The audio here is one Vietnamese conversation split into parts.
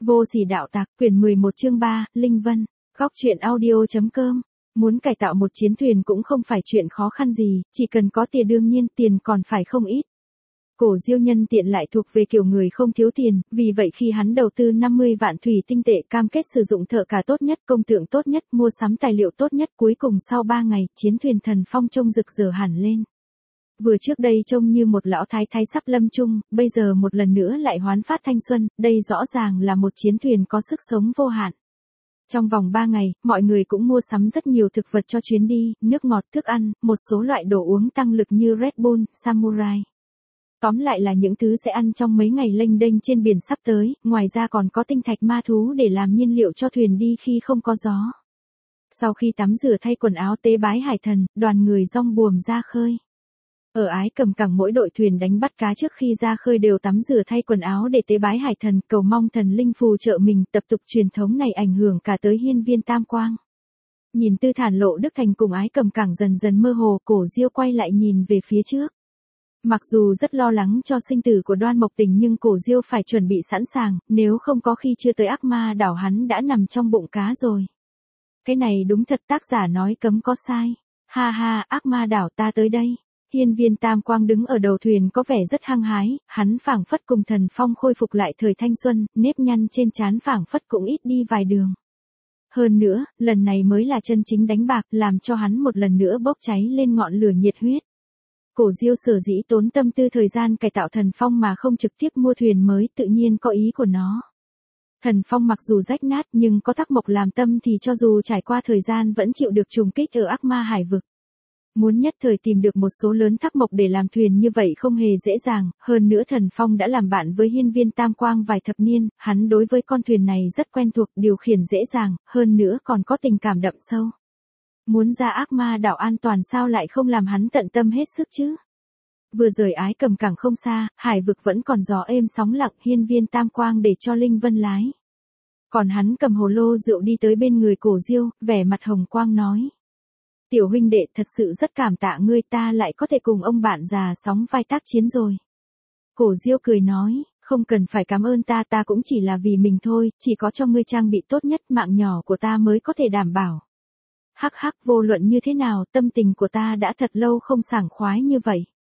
Vô sỉ đạo tặc, quyển 11 chương 3, Linh Vân, góc truyện audio.com. Muốn cải tạo một chiến thuyền cũng không phải chuyện khó khăn gì, chỉ cần có tiền, đương nhiên tiền còn phải không ít. Cổ Diêu nhân tiện lại thuộc về kiểu người không thiếu tiền, vì vậy khi hắn đầu tư 50 vạn thủy tinh tệ, cam kết sử dụng thợ cả tốt nhất, công tượng tốt nhất, mua sắm tài liệu tốt nhất, cuối cùng sau 3 ngày, chiến thuyền Thần Phong trông rực rỡ hẳn lên. Vừa trước đây trông như một lão thái thái sắp lâm chung, bây giờ một lần nữa lại hoán phát thanh xuân, đây rõ ràng là một chiến thuyền có sức sống vô hạn. Trong vòng 3 ngày, mọi người cũng mua sắm rất nhiều thực vật cho chuyến đi, nước ngọt, thức ăn, một số loại đồ uống tăng lực như Red Bull, Samurai. Tóm lại là những thứ sẽ ăn trong mấy ngày lênh đênh trên biển sắp tới, ngoài ra còn có tinh thạch ma thú để làm nhiên liệu cho thuyền đi khi không có gió. Sau khi tắm rửa thay quần áo tế bái hải thần, đoàn người dong buồm ra khơi. Ở Ái Cầm Cảng mỗi đội thuyền đánh bắt cá trước khi ra khơi đều tắm rửa thay quần áo để tế bái hải thần, cầu mong thần linh phù trợ mình. Tập tục truyền thống này ảnh hưởng cả tới hiên viên Tam Quang. Nhìn Tư Thản Lộ Đức Thành cùng Ái Cầm Cảng dần dần mơ hồ, Cổ Diêu quay lại nhìn về phía trước. Mặc dù rất lo lắng cho sinh tử của Đoan Mộc Tình nhưng Cổ Diêu phải chuẩn bị sẵn sàng, nếu không có khi chưa tới Ác Ma đảo hắn đã nằm trong bụng cá rồi. Cái này đúng thật, tác giả nói cấm có sai. Ha ha, Ác Ma đảo ta tới đây. Hiên viên Tam Quang đứng ở đầu thuyền có vẻ rất hăng hái, hắn phảng phất cùng Thần Phong khôi phục lại thời thanh xuân, nếp nhăn trên trán phảng phất cũng ít đi vài đường. Hơn nữa, lần này mới là chân chính đánh bạc, làm cho hắn một lần nữa bốc cháy lên ngọn lửa nhiệt huyết. Cổ Diêu sở dĩ tốn tâm tư thời gian cải tạo Thần Phong mà không trực tiếp mua thuyền mới, tự nhiên có ý của nó. Thần Phong mặc dù rách nát nhưng có Thác Mộc làm tâm thì cho dù trải qua thời gian vẫn chịu được trùng kích ở Ác Ma hải vực. Muốn nhất thời tìm được một số lớn Thác Mộc để làm thuyền như vậy không hề dễ dàng, hơn nữa Thần Phong đã làm bạn với hiên viên Tam Quang vài thập niên, hắn đối với con thuyền này rất quen thuộc, điều khiển dễ dàng, hơn nữa còn có tình cảm đậm sâu. Muốn ra Ác Ma đảo an toàn sao lại không làm hắn tận tâm hết sức chứ? Vừa rời Ái Cầm Cảng không xa, hải vực vẫn còn gió êm sóng lặng, hiên viên Tam Quang để cho Linh Vân lái. Còn hắn cầm hồ lô rượu đi tới bên người Cổ Diêu, vẻ mặt hồng quang nói. Tiểu huynh đệ, thật sự rất cảm tạ ngươi, ta lại có thể cùng ông bạn già sóng vai tác chiến rồi. Cổ Diêu cười nói, không cần phải cảm ơn ta, ta cũng chỉ là vì mình thôi, chỉ có cho ngươi trang bị tốt nhất, mạng nhỏ của ta mới có thể đảm bảo. Hắc hắc, vô luận như thế nào, tâm tình của ta đã thật lâu không sảng khoái như vậy.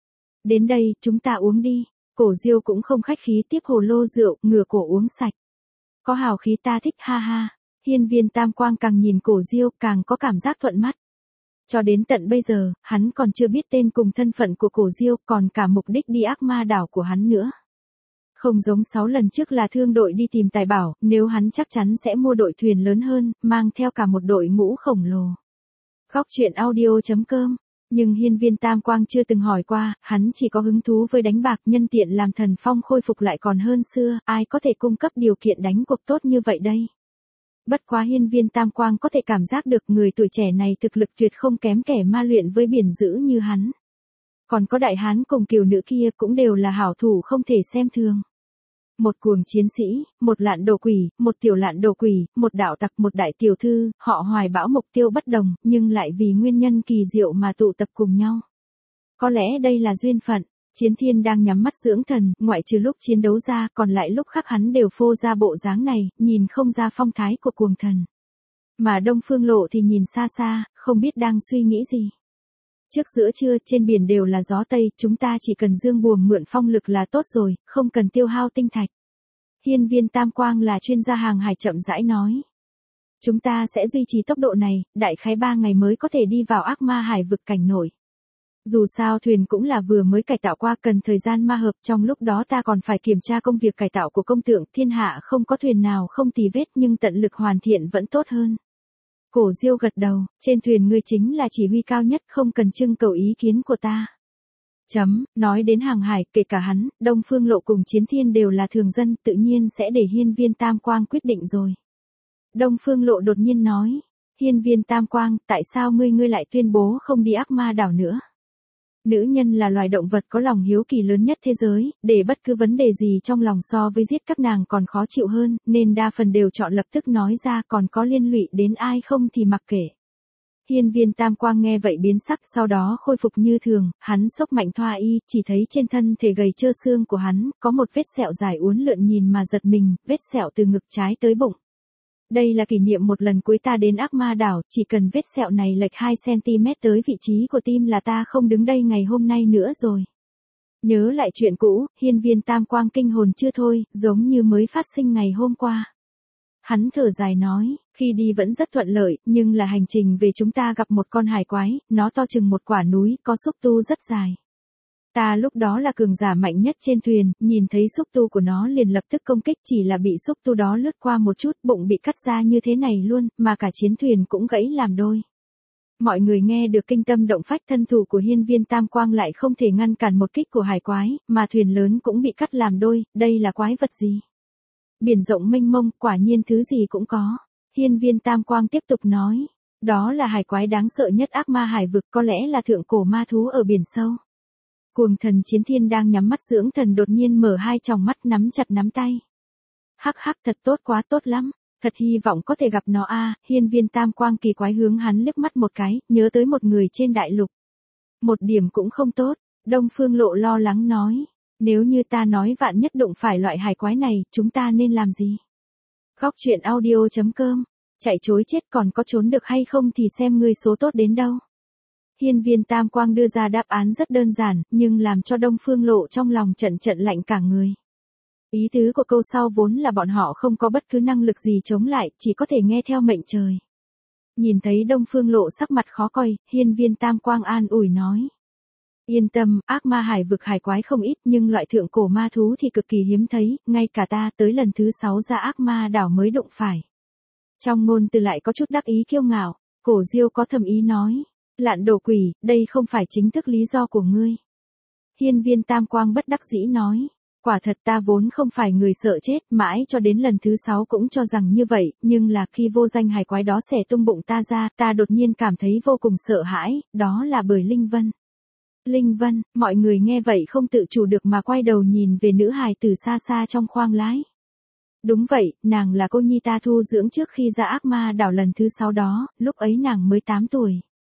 Đến đây, chúng ta uống đi. Cổ Diêu cũng không khách khí tiếp hồ lô rượu, ngửa cổ uống sạch. Có hào khí, ta thích, ha ha. Hiên viên Tam Quang càng nhìn Cổ Diêu càng có cảm giác thuận mắt. Cho đến tận bây giờ, hắn còn chưa biết tên cùng thân phận của Cổ Diêu, còn cả mục đích đi Ác Ma đảo của hắn nữa. Không giống 6 lần trước là thương đội đi tìm tài bảo, nếu hắn chắc chắn sẽ mua đội thuyền lớn hơn, mang theo cả một đội ngũ khổng lồ. Góc truyện audio.com. Nhưng hiên viên Tam Quang chưa từng hỏi qua, hắn chỉ có hứng thú với đánh bạc, nhân tiện làm Thần Phong khôi phục lại còn hơn xưa, ai có thể cung cấp điều kiện đánh cuộc tốt như vậy đây. Bất quá hiên viên Tam Quang có thể cảm giác được người tuổi trẻ này thực lực tuyệt không kém kẻ ma luyện với biển dữ như hắn. Còn có đại hán cùng kiều nữ kia cũng đều là hảo thủ không thể xem thường. Một cuồng chiến sĩ, một lạn đồ quỷ, một tiểu lạn đồ quỷ, một đạo tặc, một đại tiểu thư, họ hoài bão mục tiêu bất đồng, nhưng lại vì nguyên nhân kỳ diệu mà tụ tập cùng nhau. Có lẽ đây là duyên phận. Chiến Thiên đang nhắm mắt dưỡng thần, ngoại trừ lúc chiến đấu ra, còn lại lúc khác hắn đều phô ra bộ dáng này, nhìn không ra phong thái của cuồng thần. Mà Đông Phương Lộ thì nhìn xa xa, không biết đang suy nghĩ gì. Trước giữa trưa, trên biển đều là gió Tây, chúng ta chỉ cần dương buồm mượn phong lực là tốt rồi, không cần tiêu hao tinh thạch. Hiên viên Tam Quang là chuyên gia hàng hải chậm rãi nói. Chúng ta sẽ duy trì tốc độ này, đại khái 3 ngày mới có thể đi vào Ác Ma hải vực cảnh nổi. Dù sao thuyền cũng là vừa mới cải tạo qua, cần thời gian ma hợp, trong lúc đó ta còn phải kiểm tra công việc cải tạo của công tượng, thiên hạ không có thuyền nào không tì vết nhưng tận lực hoàn thiện vẫn tốt hơn. Cổ Diêu gật đầu, trên thuyền ngươi chính là chỉ huy cao nhất, không cần trưng cầu ý kiến của ta. Nói đến hàng hải, kể cả hắn, Đông Phương Lộ cùng Chiến Thiên đều là thường dân, tự nhiên sẽ để hiên viên Tam Quang quyết định rồi. Đông Phương Lộ đột nhiên nói, hiên viên Tam Quang, tại sao ngươi lại tuyên bố không đi Ác Ma đảo nữa? Nữ nhân là loài động vật có lòng hiếu kỳ lớn nhất thế giới, để bất cứ vấn đề gì trong lòng so với giết các nàng còn khó chịu hơn, nên đa phần đều chọn lập tức nói ra, còn có liên lụy đến ai không thì mặc kệ. Hiên Viên Tam Quang nghe vậy biến sắc, sau đó khôi phục như thường, hắn xốc mạnh thoa y, chỉ thấy trên thân thể gầy trơ xương của hắn, có một vết sẹo dài uốn lượn nhìn mà giật mình, vết sẹo từ ngực trái tới bụng. Đây là kỷ niệm một lần cuối ta đến Ác Ma Đảo, chỉ cần vết sẹo này lệch 2 cm tới vị trí của tim là ta không đứng đây ngày hôm nay nữa rồi. Nhớ lại chuyện cũ, Hiên Viên Tam Quang kinh hồn chưa thôi, giống như mới phát sinh ngày hôm qua. Hắn thở dài nói, khi đi vẫn rất thuận lợi, nhưng là hành trình về chúng ta gặp một con hải quái, nó to chừng một quả núi, có xúc tu rất dài. Ta lúc đó là cường giả mạnh nhất trên thuyền, nhìn thấy xúc tu của nó liền lập tức công kích, chỉ là bị xúc tu đó lướt qua một chút, bụng bị cắt ra như thế này luôn, mà cả chiến thuyền cũng gãy làm đôi. Mọi người nghe được kinh tâm động phách, thân thủ của Hiên Viên Tam Quang lại không thể ngăn cản một kích của hải quái, mà thuyền lớn cũng bị cắt làm đôi, đây là quái vật gì? Biển rộng mênh mông, quả nhiên thứ gì cũng có. Hiên Viên Tam Quang tiếp tục nói, đó là hải quái đáng sợ nhất Ác Ma Hải vực, có lẽ là thượng cổ ma thú ở biển sâu. Cuồng thần Chiến Thiên đang nhắm mắt dưỡng thần đột nhiên mở hai tròng mắt, nắm chặt nắm tay. Hắc hắc, thật tốt quá, tốt lắm, thật hy vọng có thể gặp nó a. Hiên Viên Tam Quang kỳ quái hướng hắn liếc mắt một cái, nhớ tới một người trên đại lục. Một điểm cũng không tốt, Đông Phương Lộ lo lắng nói. Nếu như ta nói vạn nhất đụng phải loại hải quái này, chúng ta nên làm gì? Góc truyện audio.com, chạy chối chết, còn có trốn được hay không thì xem ngươi số tốt đến đâu. Hiên Viên Tam Quang đưa ra đáp án rất đơn giản, nhưng làm cho Đông Phương Lộ trong lòng trận trận lạnh cả người. Ý tứ của câu sau vốn là bọn họ không có bất cứ năng lực gì chống lại, chỉ có thể nghe theo mệnh trời. Nhìn thấy Đông Phương Lộ sắc mặt khó coi, Hiên Viên Tam Quang an ủi nói. Yên tâm, Ác Ma Hải vực hải quái không ít, nhưng loại thượng cổ ma thú thì cực kỳ hiếm thấy, ngay cả ta tới lần thứ 6 ra Ác Ma đảo mới đụng phải. Trong ngôn từ lại có chút đắc ý kiêu ngạo, Cổ Diêu có thầm ý nói. Lạn đồ quỷ, đây không phải chính thức lý do của ngươi. Hiên Viên Tam Quang bất đắc dĩ nói. Quả thật ta vốn không phải người sợ chết, mãi cho đến lần thứ 6 cũng cho rằng như vậy, nhưng là khi vô danh hải quái đó xẻ tung bụng ta ra, ta đột nhiên cảm thấy vô cùng sợ hãi, đó là bởi Linh Vân. Linh Vân, mọi người nghe vậy không tự chủ được mà quay đầu nhìn về nữ hài từ xa xa trong khoang lái. Đúng vậy, nàng là cô nhi ta thu dưỡng trước khi ra Ác Ma đảo lần thứ 6 đó, lúc ấy nàng mới 8 tuổi.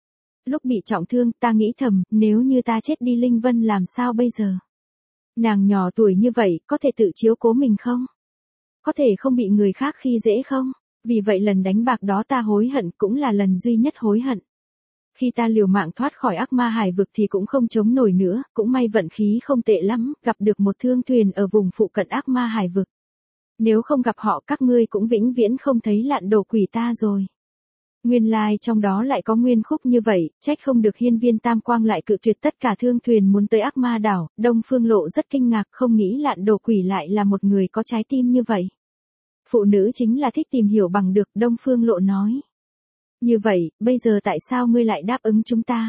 Lúc bị trọng thương, ta nghĩ thầm, nếu như ta chết đi Linh Vân làm sao bây giờ? Nàng nhỏ tuổi như vậy, có thể tự chiếu cố mình không? Có thể không bị người khác khi dễ không? Vì vậy lần đánh bạc đó ta hối hận, cũng là lần duy nhất hối hận. Khi ta liều mạng thoát khỏi Ác Ma Hải vực thì cũng không chống nổi nữa, cũng may vận khí không tệ lắm, gặp được một thương thuyền ở vùng phụ cận Ác Ma Hải vực. Nếu không gặp họ các ngươi cũng vĩnh viễn không thấy Lạn đồ quỷ ta rồi. Nguyên lai trong đó lại có nguyên khúc như vậy, trách không được Hiên Viên Tam Quang lại cự tuyệt tất cả thương thuyền muốn tới Ác Ma đảo, Đông Phương Lộ rất kinh ngạc, không nghĩ Lạn đồ quỷ lại là một người có trái tim như vậy. Phụ nữ chính là thích tìm hiểu bằng được, Đông Phương Lộ nói. Như vậy, bây giờ tại sao ngươi lại đáp ứng chúng ta?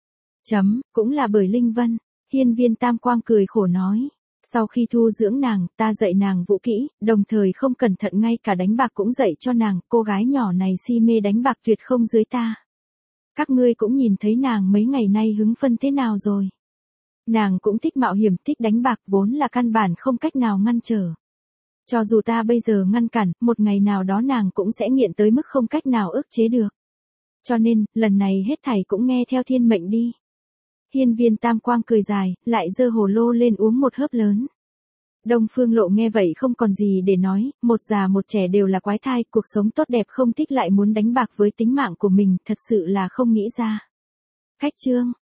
Cũng là bởi Linh Vân. Hiên Viên Tam Quang cười khổ nói. Sau khi thu dưỡng nàng, ta dạy nàng vũ kỹ, đồng thời không cẩn thận ngay cả đánh bạc cũng dạy cho nàng, cô gái nhỏ này si mê đánh bạc tuyệt không dưới ta. Các ngươi cũng nhìn thấy nàng mấy ngày nay hứng phân thế nào rồi. Nàng cũng thích mạo hiểm, thích đánh bạc, vốn là căn bản không cách nào ngăn trở. Cho dù ta bây giờ ngăn cản, một ngày nào đó nàng cũng sẽ nghiện tới mức không cách nào ức chế được. Cho nên, lần này hết thảy cũng nghe theo thiên mệnh đi. Hiên Viên Tam Quang cười dài, lại giơ hồ lô lên uống một hớp lớn. Đông Phương Lộ nghe vậy không còn gì để nói, một già một trẻ đều là quái thai, cuộc sống tốt đẹp không thích lại muốn đánh bạc với tính mạng của mình, thật sự là không nghĩ ra. Khách chương.